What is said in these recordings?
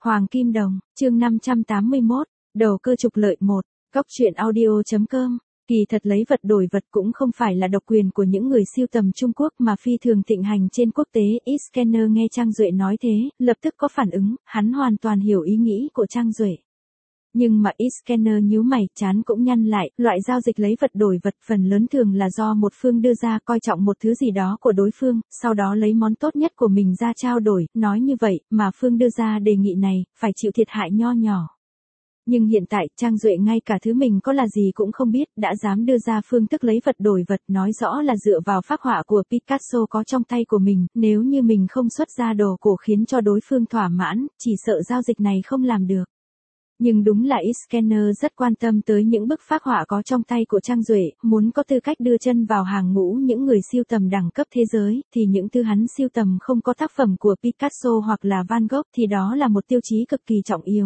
Hoàng Kim Đồng, chương 581, đầu cơ trục lợi 1, Cóc truyện audio.com. Kỳ thật lấy vật đổi vật cũng không phải là độc quyền của những người sưu tầm Trung Quốc mà phi thường thịnh hành trên quốc tế. Scanner nghe Trang Duệ nói thế, lập tức có phản ứng, hắn hoàn toàn hiểu ý nghĩ của Trang Duệ. Nhưng mà Scanner nhíu mày, trán cũng nhăn lại, loại giao dịch lấy vật đổi vật phần lớn thường là do một phương đưa ra coi trọng một thứ gì đó của đối phương, sau đó lấy món tốt nhất của mình ra trao đổi, nói như vậy, mà phương đưa ra đề nghị này, phải chịu thiệt hại nho nhỏ. Nhưng hiện tại, Trang Duệ ngay cả thứ mình có là gì cũng không biết, đã dám đưa ra phương thức lấy vật đổi vật, nói rõ là dựa vào phác họa của Picasso có trong tay của mình, nếu như mình không xuất ra đồ cổ khiến cho đối phương thỏa mãn, chỉ sợ giao dịch này không làm được. Nhưng đúng là Scanner rất quan tâm tới những bức phác họa có trong tay của Trang Duệ, muốn có tư cách đưa chân vào hàng ngũ những người sưu tầm đẳng cấp thế giới, thì những thứ hắn sưu tầm không có tác phẩm của Picasso hoặc là Van Gogh thì đó là một tiêu chí cực kỳ trọng yếu.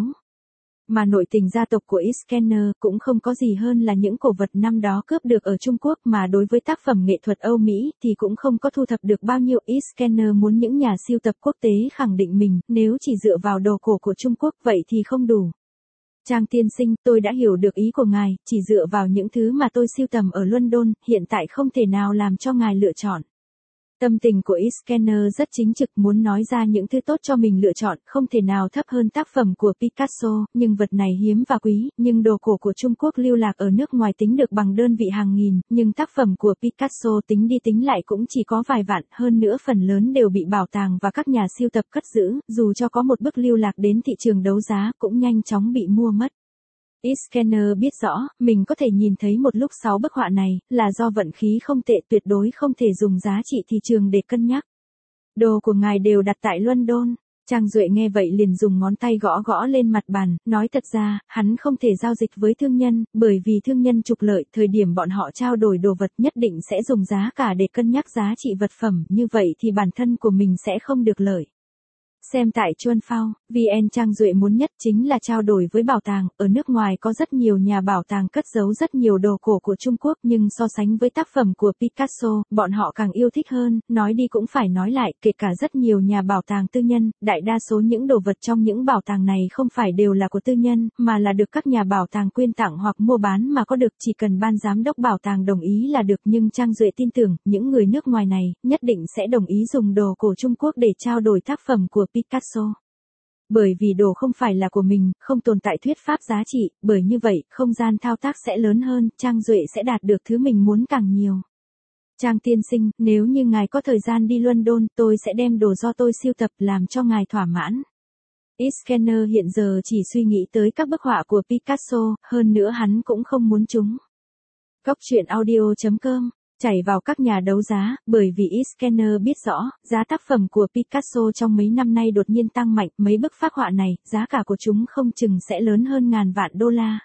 Mà nội tình gia tộc của Scanner cũng không có gì hơn là những cổ vật năm đó cướp được ở Trung Quốc, mà đối với tác phẩm nghệ thuật Âu Mỹ thì cũng không có thu thập được bao nhiêu. Scanner muốn những nhà sưu tập quốc tế khẳng định mình, nếu chỉ dựa vào đồ cổ của Trung Quốc vậy thì không đủ. Trang tiên sinh, tôi đã hiểu được ý của ngài, chỉ dựa vào những thứ mà tôi sưu tầm ở London, hiện tại không thể nào làm cho ngài lựa chọn. Tâm tình của Scanner rất chính trực, muốn nói ra những thứ tốt cho mình lựa chọn, không thể nào thấp hơn tác phẩm của Picasso, nhưng vật này hiếm và quý, nhưng đồ cổ của Trung Quốc lưu lạc ở nước ngoài tính được bằng đơn vị hàng nghìn, nhưng tác phẩm của Picasso tính đi tính lại cũng chỉ có vài vạn, hơn nữa phần lớn đều bị bảo tàng và các nhà sưu tập cất giữ, dù cho có một bức lưu lạc đến thị trường đấu giá, cũng nhanh chóng bị mua mất. Scanner biết rõ, mình có thể nhìn thấy một lúc 6 bức họa này, là do vận khí không tệ, tuyệt đối không thể dùng giá trị thị trường để cân nhắc. Đồ của ngài đều đặt tại London. Trang Duệ nghe vậy liền dùng ngón tay gõ gõ lên mặt bàn, nói thật ra, hắn không thể giao dịch với thương nhân, bởi vì thương nhân trục lợi, thời điểm bọn họ trao đổi đồ vật nhất định sẽ dùng giá cả để cân nhắc giá trị vật phẩm, như vậy thì bản thân của mình sẽ không được lợi. Xem tại Chuan Phao, VN. Trang Duệ muốn nhất chính là trao đổi với bảo tàng, ở nước ngoài có rất nhiều nhà bảo tàng cất giấu rất nhiều đồ cổ của Trung Quốc, nhưng so sánh với tác phẩm của Picasso, bọn họ càng yêu thích hơn, nói đi cũng phải nói lại, kể cả rất nhiều nhà bảo tàng tư nhân, đại đa số những đồ vật trong những bảo tàng này không phải đều là của tư nhân, mà là được các nhà bảo tàng quyên tặng hoặc mua bán mà có được, chỉ cần ban giám đốc bảo tàng đồng ý là được, nhưng Trang Duệ tin tưởng, những người nước ngoài này, nhất định sẽ đồng ý dùng đồ cổ Trung Quốc để trao đổi tác phẩm của Picasso. Bởi vì đồ không phải là của mình, không tồn tại thuyết pháp giá trị, bởi như vậy, không gian thao tác sẽ lớn hơn, Trang Duệ sẽ đạt được thứ mình muốn càng nhiều. Trang tiên sinh, nếu như ngài có thời gian đi London, tôi sẽ đem đồ do tôi sưu tập làm cho ngài thỏa mãn. Scanner hiện giờ chỉ suy nghĩ tới các bức họa của Picasso, hơn nữa hắn cũng không muốn chúng. Cóc truyện audio.com. Chảy vào các nhà đấu giá, bởi vì Scanner biết rõ, giá tác phẩm của Picasso trong mấy năm nay đột nhiên tăng mạnh, mấy bức phác họa này, giá cả của chúng không chừng sẽ lớn hơn ngàn vạn đô la.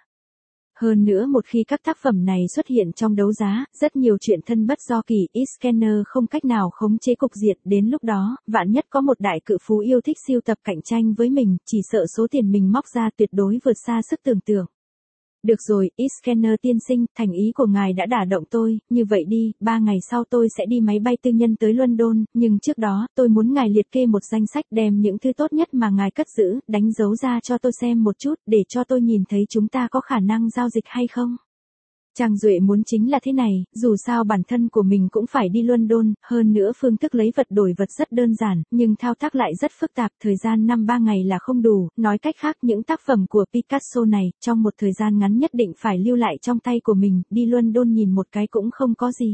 Hơn nữa một khi các tác phẩm này xuất hiện trong đấu giá, rất nhiều chuyện thân bất do kỳ, Scanner không cách nào khống chế cục diện, đến lúc đó, vạn nhất có một đại cự phú yêu thích sưu tập cạnh tranh với mình, chỉ sợ số tiền mình móc ra tuyệt đối vượt xa sức tưởng tượng. Được rồi, Scanner tiên sinh, thành ý của ngài đã đả động tôi, như vậy đi, 3 ngày sau tôi sẽ đi máy bay tư nhân tới London, nhưng trước đó, tôi muốn ngài liệt kê một danh sách đem những thứ tốt nhất mà ngài cất giữ, đánh dấu ra cho tôi xem một chút, để cho tôi nhìn thấy chúng ta có khả năng giao dịch hay không. Trang Duệ muốn chính là thế này, dù sao bản thân của mình cũng phải đi London, hơn nữa phương thức lấy vật đổi vật rất đơn giản, nhưng thao tác lại rất phức tạp, thời gian 5-3 ngày là không đủ, nói cách khác những tác phẩm của Picasso này, trong một thời gian ngắn nhất định phải lưu lại trong tay của mình, đi London nhìn một cái cũng không có gì.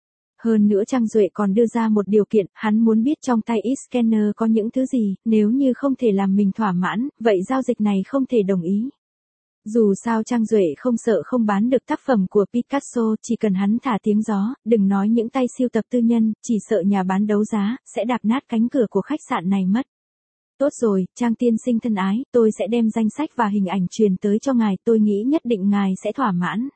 Hơn nữa Trang Duệ còn đưa ra một điều kiện, hắn muốn biết trong tay Scanner có những thứ gì, nếu như không thể làm mình thỏa mãn, vậy giao dịch này không thể đồng ý. Dù sao Trang Duệ không sợ không bán được tác phẩm của Picasso, chỉ cần hắn thả tiếng gió, đừng nói những tay sưu tập tư nhân, chỉ sợ nhà bán đấu giá, sẽ đạp nát cánh cửa của khách sạn này mất. Tốt rồi, Trang tiên sinh thân ái, tôi sẽ đem danh sách và hình ảnh truyền tới cho ngài, tôi nghĩ nhất định ngài sẽ thỏa mãn.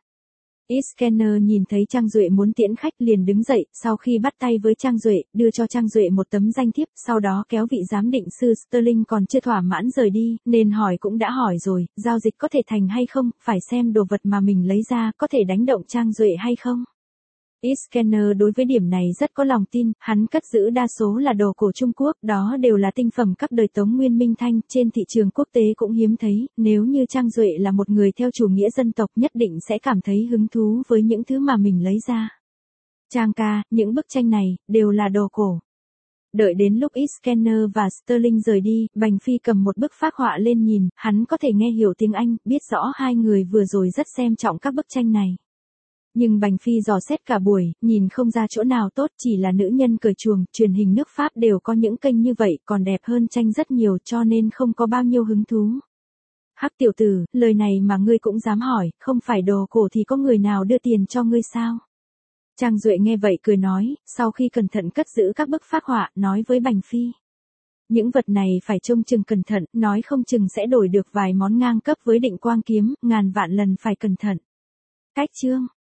Scanner nhìn thấy Trang Duệ muốn tiễn khách liền đứng dậy, sau khi bắt tay với Trang Duệ, đưa cho Trang Duệ một tấm danh thiếp, sau đó kéo vị giám định sư Sterling còn chưa thỏa mãn rời đi, nên hỏi cũng đã hỏi rồi, giao dịch có thể thành hay không, phải xem đồ vật mà mình lấy ra có thể đánh động Trang Duệ hay không. Scanner đối với điểm này rất có lòng tin, hắn cất giữ đa số là đồ cổ Trung Quốc, đó đều là tinh phẩm các đời Tống Nguyên Minh Thanh, trên thị trường quốc tế cũng hiếm thấy, nếu như Trang Duệ là một người theo chủ nghĩa dân tộc nhất định sẽ cảm thấy hứng thú với những thứ mà mình lấy ra. Trang ca, những bức tranh này, đều là đồ cổ. Đợi đến lúc Scanner và Sterling rời đi, Bành Phi cầm một bức phác họa lên nhìn, hắn có thể nghe hiểu tiếng Anh, biết rõ hai người vừa rồi rất xem trọng các bức tranh này. Nhưng Bành Phi dò xét cả buổi, nhìn không ra chỗ nào tốt, chỉ là nữ nhân cởi chuồng, truyền hình nước Pháp đều có những kênh như vậy, còn đẹp hơn tranh rất nhiều cho nên không có bao nhiêu hứng thú. Hắc tiểu tử, lời này mà ngươi cũng dám hỏi, không phải đồ cổ thì có người nào đưa tiền cho ngươi sao? Trang Duệ nghe vậy cười nói, sau khi cẩn thận cất giữ các bức phác họa, nói với Bành Phi. Những vật này phải trông chừng cẩn thận, nói không chừng sẽ đổi được vài món ngang cấp với Định Quang kiếm, ngàn vạn lần phải cẩn thận. Cách chương